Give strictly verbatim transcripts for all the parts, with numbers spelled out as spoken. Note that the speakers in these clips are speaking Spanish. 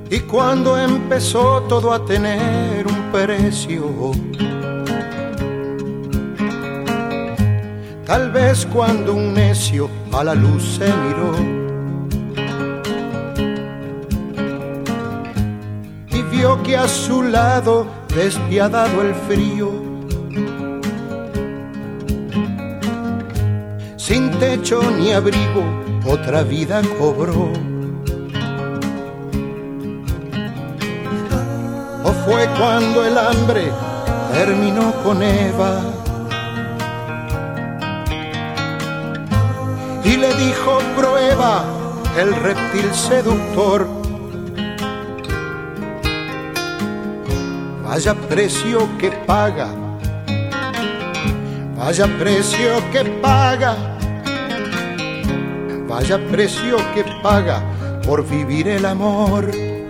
Y cuando empezó todo a tener un precio, tal vez cuando un necio a la luz se miró y vio que a su lado, despiadado el frío, sin techo ni abrigo, otra vida cobró. ¿O fue cuando el hambre terminó con Eva y le dijo prueba el reptil seductor? Vaya precio que paga, vaya precio que paga, vaya precio que paga por vivir el amor.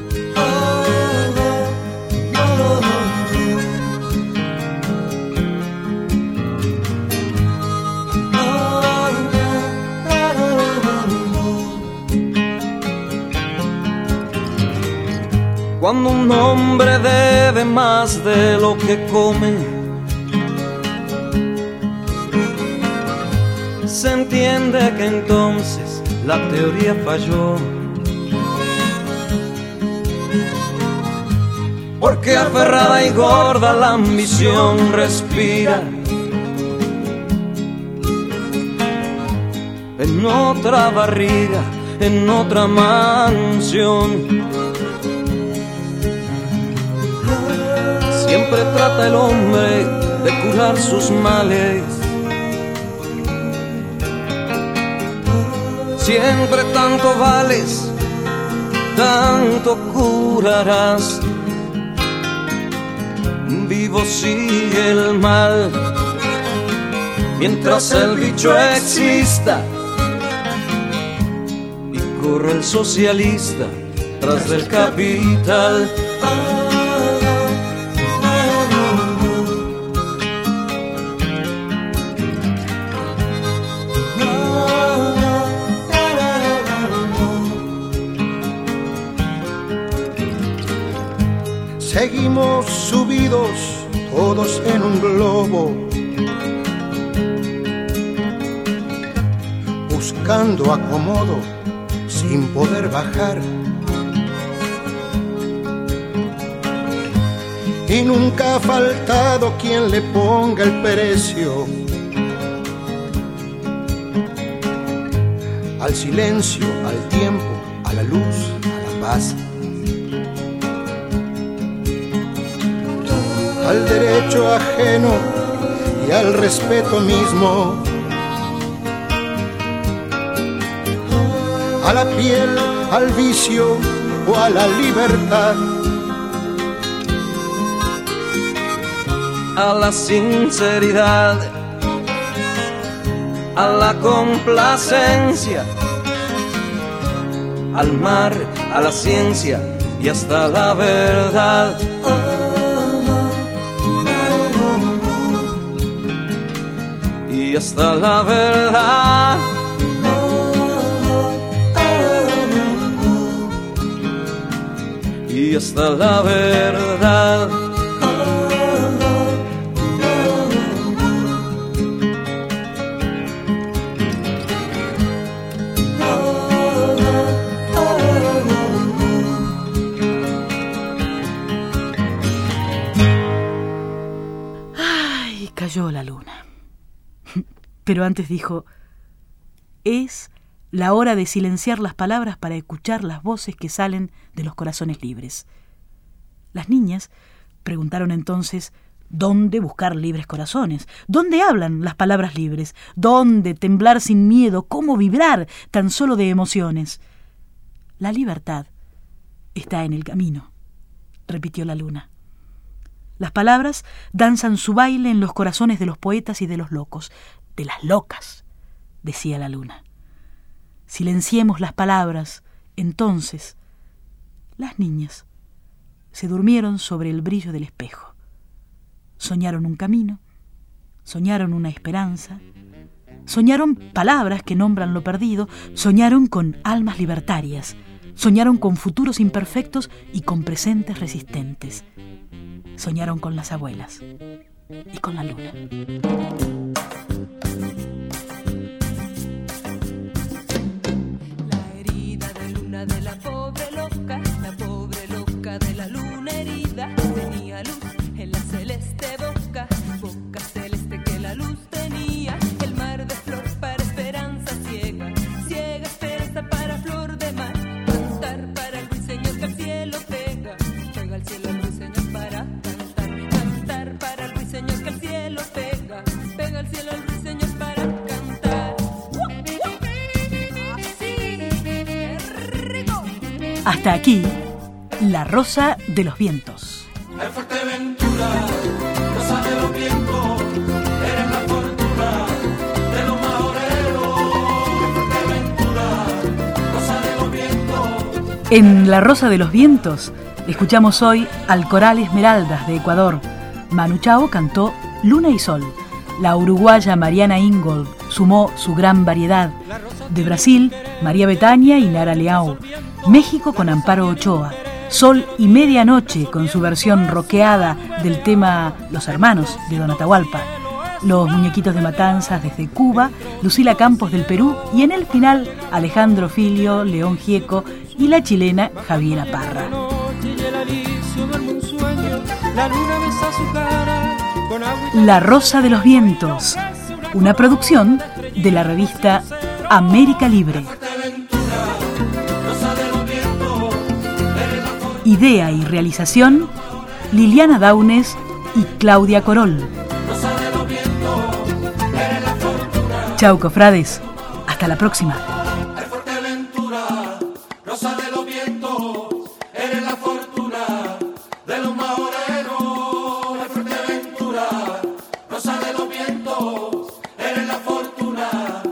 Cuando un hombre debe más de lo que come, se entiende que entonces la teoría falló. Porque aferrada y gorda la ambición respira en otra barriga, en otra mansión. Siempre trata el hombre de curar sus males. Siempre tanto vales, tanto curarás. Vivo sigue el mal, mientras el bicho exista. Y corre el socialista tras del capital. Seguimos subidos todos en un globo, buscando acomodo sin poder bajar. Y nunca ha faltado quien le ponga el precio al silencio, al tiempo, a la luz, a la paz, al derecho ajeno y al respeto mismo, a la piel, al vicio o a la libertad, a la sinceridad, a la complacencia, al mar, a la ciencia y hasta la verdad. Y hasta la verdad. Y hasta la verdad. Ay, cayó la luna. Pero antes dijo, es la hora de silenciar las palabras para escuchar las voces que salen de los corazones libres. Las niñas preguntaron entonces, ¿dónde buscar libres corazones? ¿Dónde hablan las palabras libres? ¿Dónde temblar sin miedo? ¿Cómo vibrar tan solo de emociones? La libertad está en el camino, repitió la luna. Las palabras danzan su baile en los corazones de los poetas y de los locos. De las locas, decía la luna. Silenciemos las palabras, entonces. Las niñas se durmieron sobre el brillo del espejo. Soñaron un camino, soñaron una esperanza, soñaron palabras que nombran lo perdido, soñaron con almas libertarias, Soñaron con futuros imperfectos y con presentes resistentes. Soñaron con las abuelas y con la luna. La herida de luna de la pobre loca, la pobre loca de la luna herida, tenía luz en la celeste boca, boca celeste que la luz tenía, el mar de flor para esperanza ciega, ciega esperanza para flor de mar, cantar para el ruiseñor que al cielo pega, pega al cielo el ruiseñor para cantar, cantar para el ruiseñor que al cielo pega, pega al cielo el ruiseñor para cantar. Así, qué rico. Hasta aquí, La Rosa de los Vientos. En Fuerteventura, rosa de los vientos, eres la fortuna de los majoreros. En Fuerteventura, rosa de los vientos. En La Rosa de los Vientos escuchamos hoy al Coral Esmeraldas de Ecuador. Manu Chao cantó Luna y Sol. La uruguaya Mariana Ingold sumó su gran variedad. De Brasil, María Bethânia y Nara Leão. México con Amparo Ochoa. Sol y Medianoche con su versión rockeada del tema Los Hermanos de Don Atahualpa. Los Muñequitos de Matanzas desde Cuba, Lucila Campos del Perú y en el final Alejandro Filio, León Gieco y la chilena Javiera Parra. La Rosa de los Vientos, una producción de la revista América Libre. Idea y realización, Liliana Daunes y Claudia Corol. Chau, cofrades. Hasta la próxima. Rosa de los vientos, eres la fortuna de los majoreros. De Fuerteventura, rosa de los vientos, eres la fortuna